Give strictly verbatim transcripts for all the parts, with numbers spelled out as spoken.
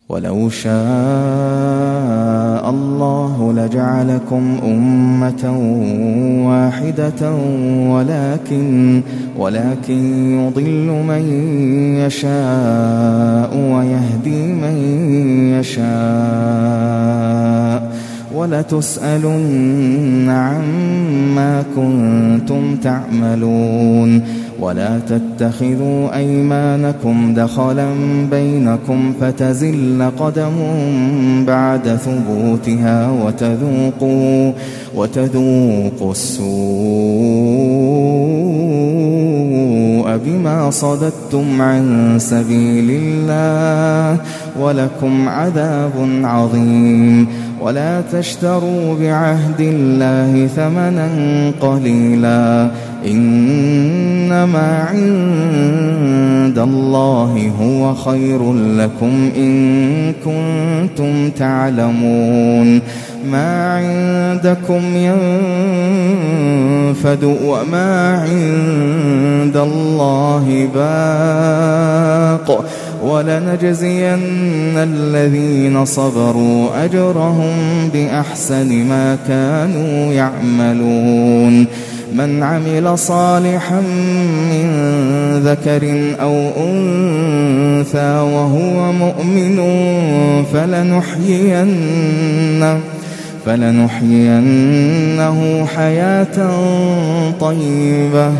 ولو شاء الله لجعلكم أمة واحدة ولكن, ولكن يضل من يشاء ويهدي من يشاء ولتسألن عما كنتم تعملون. ولا تتخذوا أيمانكم دخلا بينكم فتزل قدم بعد ثبوتها وتذوقوا, وتذوقوا السوء بما صددتم عن سبيل الله ولكم عذاب عظيم. ولا تشتروا بعهد الله ثمنا قليلا إنما عند الله هو خير لكم إن كنتم تعلمون. ما عندكم ينفد وما عند الله باق ولنجزين الذين صبروا أجرهم بأحسن ما كانوا يعملون. من عمل صالحا من ذكر أو أنثى وهو مؤمن فلنحيينه فلنحيينه حياة طيبة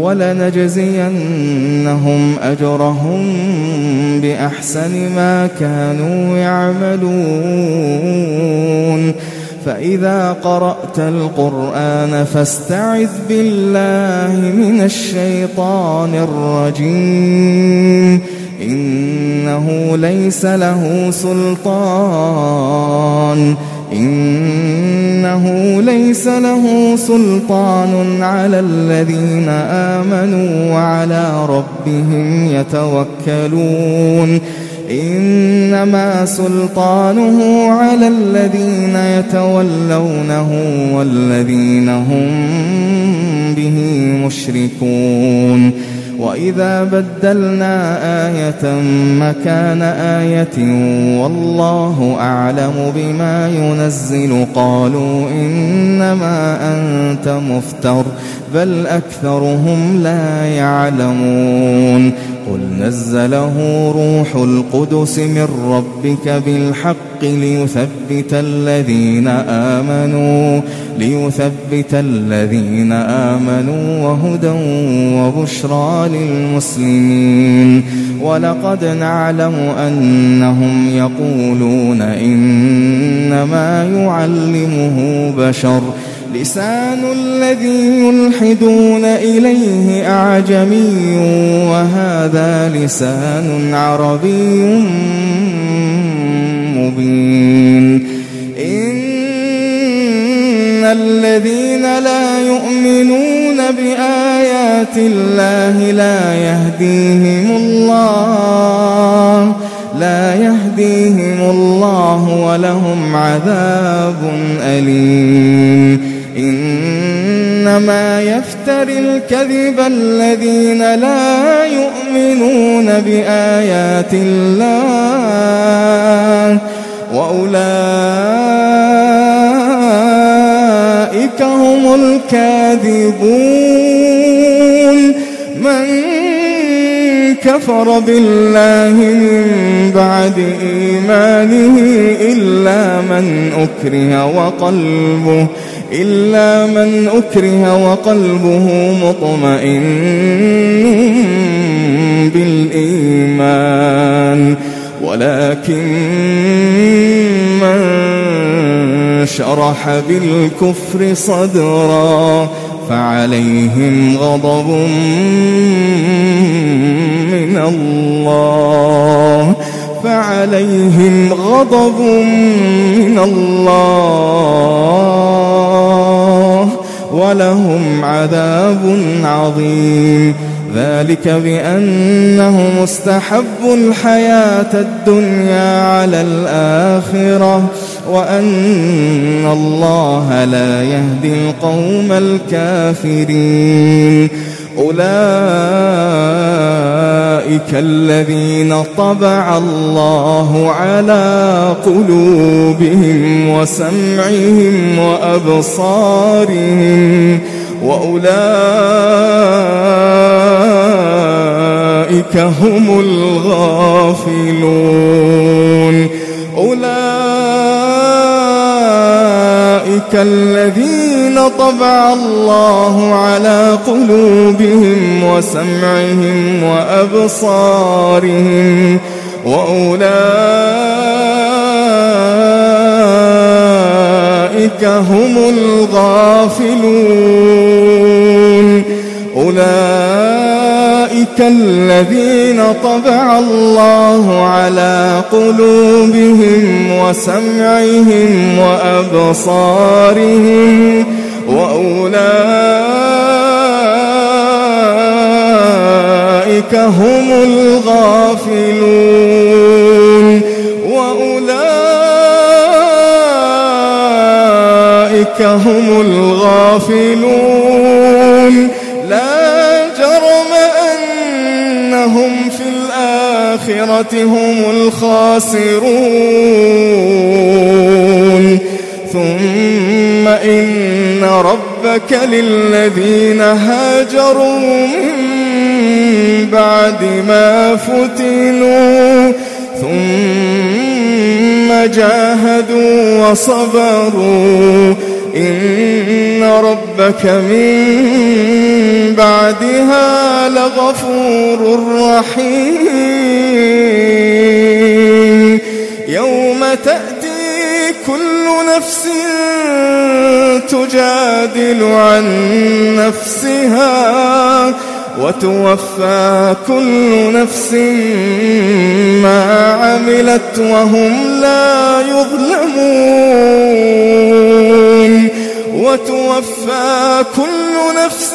ولنجزينهم أجرهم بأحسن ما كانوا يعملون. فإذا قرأت القرآن فاستعذ بالله من الشيطان الرجيم إنه ليس له سلطان إنه ليس له سلطان على الذين آمنوا وعلى ربهم يتوكلون. إنما سلطانه على الذين يتولونه والذين هم به مشركون. وإذا بدلنا آية مكان آية والله أعلم بما ينزل قالوا إنما أنت مفتر بل أكثرهم لا يعلمون. قل نزله روح القدس من ربك بالحق ليثبت الذين آمنوا ليثبت الذين آمنوا وهدى وبشرى للمسلمين. ولقد نعلم أنهم يقولون إنما يعلمه بشر لسان الذي يلحدون إليه أعجمي وهذا لسان عربي مبين. إن الذين لا يؤمنون بآيات الله لا يهديهم الله لا يهديهم الله ولهم عذاب أليم. إنما يفتر الكذب الذين لا يؤمنون بآيات الله وأولئك هم الكاذبون. من كفر بالله من بعد إيمانه إلا من أكره وقلبه إلا من أكره وقلبه مطمئن بالإيمان ولكن من شرح بالكفر صدرا فعليهم غضب من الله فعليهم غضب من الله ولهم عذاب عظيم. ذلك بأنهم استحبوا الحياة الدنيا على الآخرة وأن الله لا يهدي القوم الكافرين. أولئك الذين طبع الله على قلوبهم وسمعهم وأبصارهم وأولئك هم الغافلون أولئك الذين طبع الله على قلوبهم وسمعهم وأبصارهم وأولئك هم الغافلون أولئك الذين طبع الله على قلوبهم وسمعهم وأبصارهم وأولئك هم الغافلون وأولئك هم الغافلون لا جرم أنهم في الآخرة هم الخاسرون ثم إن ربك للذين هاجروا من بعد ما فتنوا ثم جاهدوا وصبروا إن ربك من بعدها لغفور رحيم يوم تأتي كل نفس تجادل عن نفسها وتوفى كل نفس ما عملت وهم لا يظلمون وتوفى كل نفس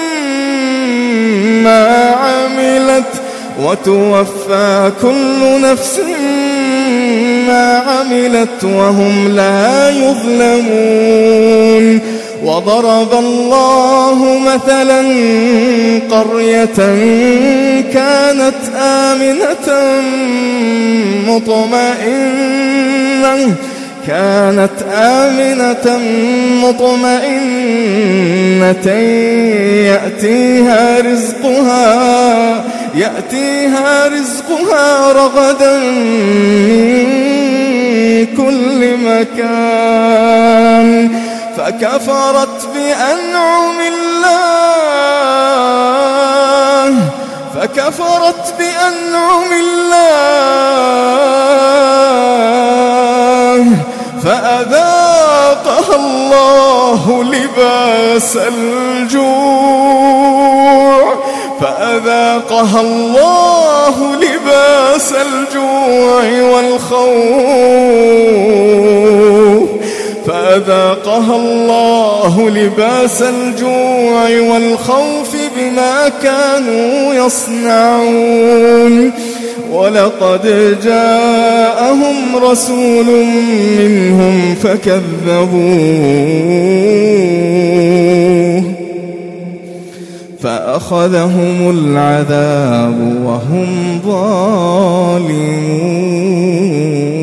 ما عملت وتوفى كل نفس ما عملت وهم لا يظلمون وضرب الله مثلا قرية كانت آمنة مطمئنة كانت آمنة مطمئنة يأتيها رزقها يأتيها رزقها رغدا من كل مكان فكفرت بأنعم الله فكفرت بأنعم الله فأذاقها الله لباس الجوع فأذاقها الله لباس الجوع والخوف فأذاقها الله لباس الجوع والخوف بما كانوا يصنعون ولقد جاءهم رسول منهم فكذبوه فأخذهم العذاب وهم ظالمون.